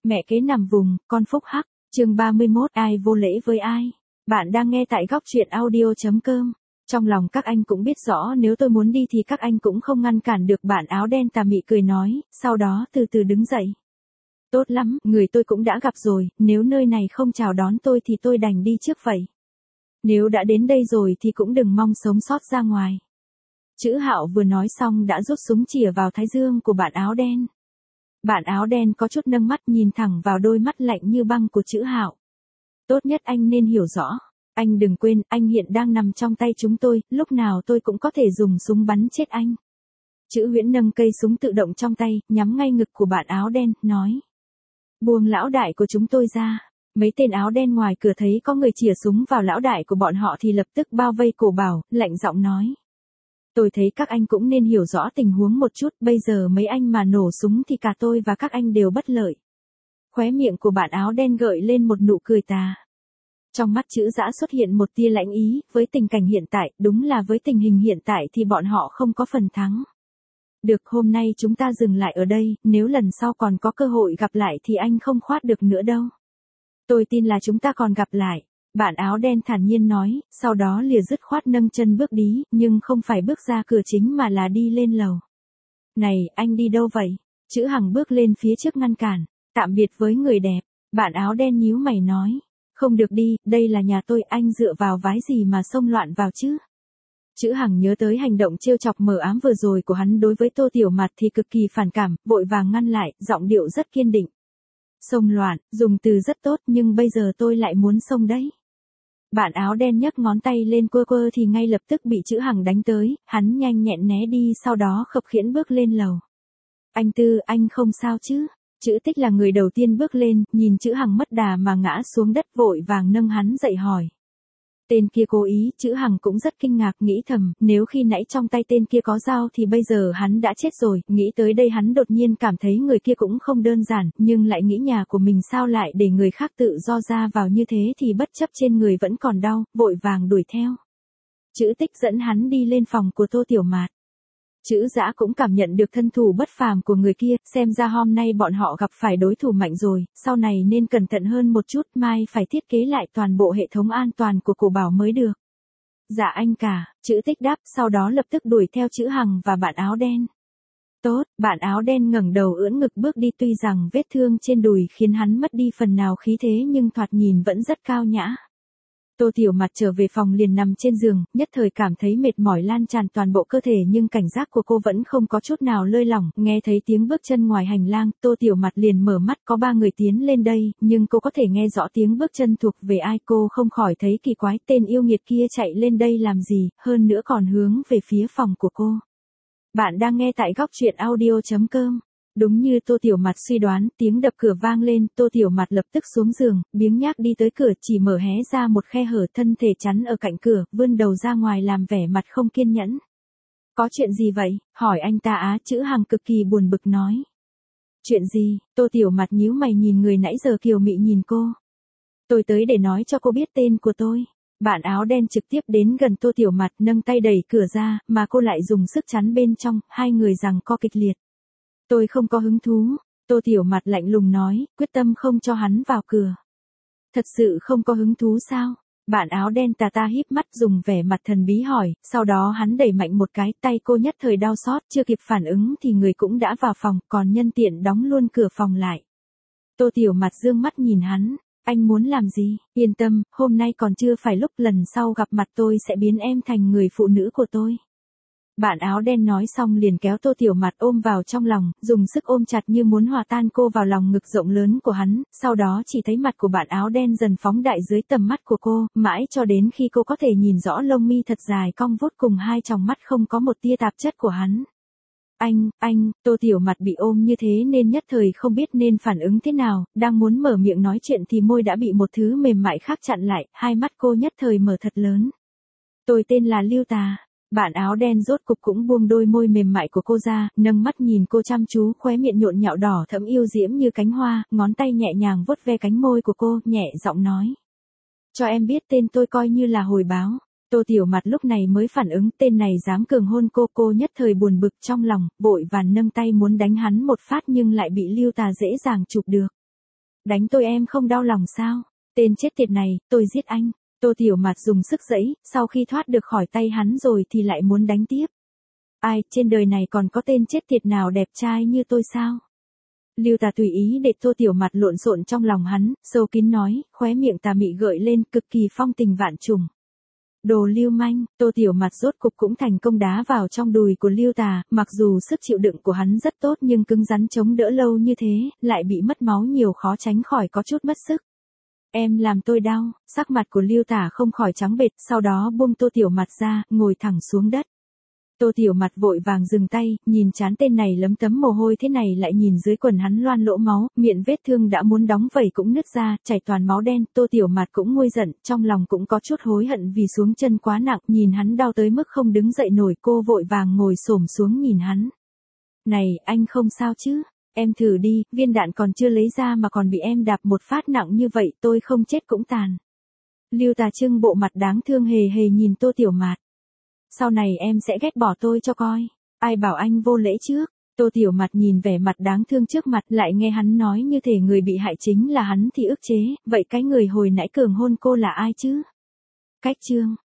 Mẹ kế nằm vùng, con phúc hắc, chương 31 ai vô lễ với ai. Bạn đang nghe tại góc truyện audio.com. Trong lòng các anh cũng biết rõ nếu tôi muốn đi thì các anh cũng không ngăn cản được. Bạn áo đen tà mị cười nói, sau đó từ từ đứng dậy. Tốt lắm, người tôi cũng đã gặp rồi, nếu nơi này không chào đón tôi thì tôi đành đi trước vậy. Nếu đã đến đây rồi thì cũng đừng mong sống sót ra ngoài. Chữ Hạo vừa nói xong đã rút súng chĩa vào thái dương của bạn áo đen. Bạn áo đen có chút nâng mắt nhìn thẳng vào đôi mắt lạnh như băng của Chữ Hạo. Tốt nhất anh nên hiểu rõ. Anh đừng quên, anh hiện đang nằm trong tay chúng tôi, lúc nào tôi cũng có thể dùng súng bắn chết anh. Chữ Huyễn nâng cây súng tự động trong tay, nhắm ngay ngực của bạn áo đen, nói. Buông lão đại của chúng tôi ra. Mấy tên áo đen ngoài cửa thấy có người chĩa súng vào lão đại của bọn họ thì lập tức bao vây cổ Bảo, lạnh giọng nói. Tôi thấy các anh cũng nên hiểu rõ tình huống một chút, bây giờ mấy anh mà nổ súng thì cả tôi và các anh đều bất lợi. Khóe miệng của bạn áo đen gợi lên một nụ cười tà. Trong mắt Chữ Dã xuất hiện một tia lãnh ý, với tình cảnh hiện tại, đúng là với tình hình hiện tại thì bọn họ không có phần thắng. Được, hôm nay chúng ta dừng lại ở đây, nếu lần sau còn có cơ hội gặp lại thì anh không khoát được nữa đâu. Tôi tin là chúng ta còn gặp lại. Bạn áo đen thản nhiên nói, sau đó lìa dứt khoát nâng chân bước đi, nhưng không phải bước ra cửa chính mà là đi lên lầu. Này, anh đi đâu vậy? Chữ Hằng bước lên phía trước ngăn cản. Tạm biệt với người đẹp. Bạn áo đen nhíu mày nói. Không được đi, đây là nhà tôi, anh dựa vào vái gì mà xông loạn vào chứ? Chữ Hằng nhớ tới hành động trêu chọc mờ ám vừa rồi của hắn đối với Tô Tiểu Mạt thì cực kỳ phản cảm, vội vàng ngăn lại, giọng điệu rất kiên định. Xông loạn, dùng từ rất tốt nhưng bây giờ tôi lại muốn xông đấy. Bạn áo đen nhấc ngón tay lên quơ quơ thì ngay lập tức bị Chữ Hằng đánh tới, hắn nhanh nhẹn né đi sau đó khập khiễng bước lên lầu. Anh Tư, anh không sao chứ? Chữ Tích là người đầu tiên bước lên, nhìn Chữ Hằng mất đà mà ngã xuống đất vội vàng nâng hắn dậy hỏi. Tên kia cố ý, Chữ Hằng cũng rất kinh ngạc nghĩ thầm, nếu khi nãy trong tay tên kia có dao thì bây giờ hắn đã chết rồi, nghĩ tới đây hắn đột nhiên cảm thấy người kia cũng không đơn giản, nhưng lại nghĩ nhà của mình sao lại để người khác tự do ra vào như thế thì bất chấp trên người vẫn còn đau, vội vàng đuổi theo. Chữ Tích dẫn hắn đi lên phòng của Tô Tiểu Mạt. Chữ Dã cũng cảm nhận được thân thủ bất phàm của người kia, xem ra hôm nay bọn họ gặp phải đối thủ mạnh rồi, sau này nên cẩn thận hơn một chút, mai phải thiết kế lại toàn bộ hệ thống an toàn của cổ Bảo mới được. Dạ anh cả, Chữ Tích đáp, sau đó lập tức đuổi theo Chữ Hằng và bạn áo đen. Tốt, bạn áo đen ngẩng đầu ưỡn ngực bước đi, tuy rằng vết thương trên đùi khiến hắn mất đi phần nào khí thế nhưng thoạt nhìn vẫn rất cao nhã. Tô Tiểu Mạt trở về phòng liền nằm trên giường, nhất thời cảm thấy mệt mỏi lan tràn toàn bộ cơ thể nhưng cảnh giác của cô vẫn không có chút nào lơi lỏng, nghe thấy tiếng bước chân ngoài hành lang, Tô Tiểu Mạt liền mở mắt, có 3 người tiến lên đây, nhưng cô có thể nghe rõ tiếng bước chân thuộc về ai, cô không khỏi thấy kỳ quái, tên yêu nghiệt kia chạy lên đây làm gì, hơn nữa còn hướng về phía phòng của cô. Bạn đang nghe tại góc truyện audio.com. Đúng như Tô Tiểu Mạt suy đoán, tiếng đập cửa vang lên, Tô Tiểu Mạt lập tức xuống giường, biếng nhác đi tới cửa, chỉ mở hé ra một khe hở, thân thể chắn ở cạnh cửa, vươn đầu ra ngoài làm vẻ mặt không kiên nhẫn. Có chuyện gì vậy? Hỏi anh ta á, Chữ Hằng cực kỳ buồn bực nói. Chuyện gì? Tô Tiểu Mạt nhíu mày nhìn người nãy giờ kiều mị nhìn cô. Tôi tới để nói cho cô biết tên của tôi. Bạn áo đen trực tiếp đến gần Tô Tiểu Mạt, nâng tay đẩy cửa ra, mà cô lại dùng sức chắn bên trong, hai người giằng co kịch liệt. Tôi không có hứng thú, Tô Tiểu Mạt lạnh lùng nói, quyết tâm không cho hắn vào cửa. Thật sự không có hứng thú sao? Bạn áo đen tà ta híp mắt dùng vẻ mặt thần bí hỏi, sau đó hắn đẩy mạnh một cái, tay cô nhất thời đau xót, chưa kịp phản ứng thì người cũng đã vào phòng, còn nhân tiện đóng luôn cửa phòng lại. Tô Tiểu Mạt dương mắt nhìn hắn, anh muốn làm gì? Yên tâm, hôm nay còn chưa phải lúc, lần sau gặp mặt tôi sẽ biến em thành người phụ nữ của tôi. Bạn áo đen nói xong liền kéo Tô Tiểu Mạt ôm vào trong lòng, dùng sức ôm chặt như muốn hòa tan cô vào lòng ngực rộng lớn của hắn, sau đó chỉ thấy mặt của bạn áo đen dần phóng đại dưới tầm mắt của cô, mãi cho đến khi cô có thể nhìn rõ lông mi thật dài cong vút cùng hai tròng mắt không có một tia tạp chất của hắn. Anh, Tô Tiểu Mạt bị ôm như thế nên nhất thời không biết nên phản ứng thế nào, đang muốn mở miệng nói chuyện thì môi đã bị một thứ mềm mại khác chặn lại, hai mắt cô nhất thời mở thật lớn. Tôi tên là Lưu Tà. Bạn áo đen rốt cục cũng buông đôi môi mềm mại của cô ra, nâng mắt nhìn cô chăm chú, khóe miệng nhộn nhạo đỏ thẫm yêu diễm như cánh hoa, ngón tay nhẹ nhàng vuốt ve cánh môi của cô, nhẹ giọng nói. Cho em biết tên tôi coi như là hồi báo. Tô Tiểu Mạt lúc này mới phản ứng, tên này dám cường hôn cô nhất thời buồn bực trong lòng, vội vàng nâng tay muốn đánh hắn một phát nhưng lại bị Lưu Tà dễ dàng chụp được. Đánh tôi em không đau lòng sao? Tên chết tiệt này, tôi giết anh. Tô Tiểu Mạt dùng sức giãy, sau khi thoát được khỏi tay hắn rồi thì lại muốn đánh tiếp. Ai, trên đời này còn có tên chết tiệt nào đẹp trai như tôi sao? Lưu Tà tùy ý để Tô Tiểu Mạt lộn xộn trong lòng hắn, sâu kín nói, khóe miệng tà mị gợi lên, cực kỳ phong tình vạn trùng. Đồ lưu manh, Tô Tiểu Mạt rốt cục cũng thành công đá vào trong đùi của Lưu Tà, mặc dù sức chịu đựng của hắn rất tốt nhưng cứng rắn chống đỡ lâu như thế, lại bị mất máu nhiều khó tránh khỏi có chút mất sức. Em làm tôi đau, sắc mặt của Lưu Tà không khỏi trắng bệch, sau đó buông Tô Tiểu Mạt ra, ngồi thẳng xuống đất. Tô Tiểu Mạt vội vàng dừng tay, nhìn trán tên này lấm tấm mồ hôi thế này lại nhìn dưới quần hắn loan lỗ máu, miệng vết thương đã muốn đóng vảy cũng nứt ra, chảy toàn máu đen, Tô Tiểu Mạt cũng nguôi giận, trong lòng cũng có chút hối hận vì xuống chân quá nặng, nhìn hắn đau tới mức không đứng dậy nổi, cô vội vàng ngồi xổm xuống nhìn hắn. Này, anh không sao chứ? Em thử đi, viên đạn còn chưa lấy ra mà còn bị em đạp một phát nặng như vậy, tôi không chết cũng tàn. Lưu Tà trưng bộ mặt đáng thương hề hề nhìn Tô Tiểu Mạt. Sau này em sẽ ghét bỏ tôi cho coi. Ai bảo anh vô lễ trước? Tô Tiểu Mạt nhìn vẻ mặt đáng thương trước mặt, lại nghe hắn nói như thể người bị hại chính là hắn thì ức chế, vậy cái người hồi nãy cường hôn cô là ai chứ? Cách chương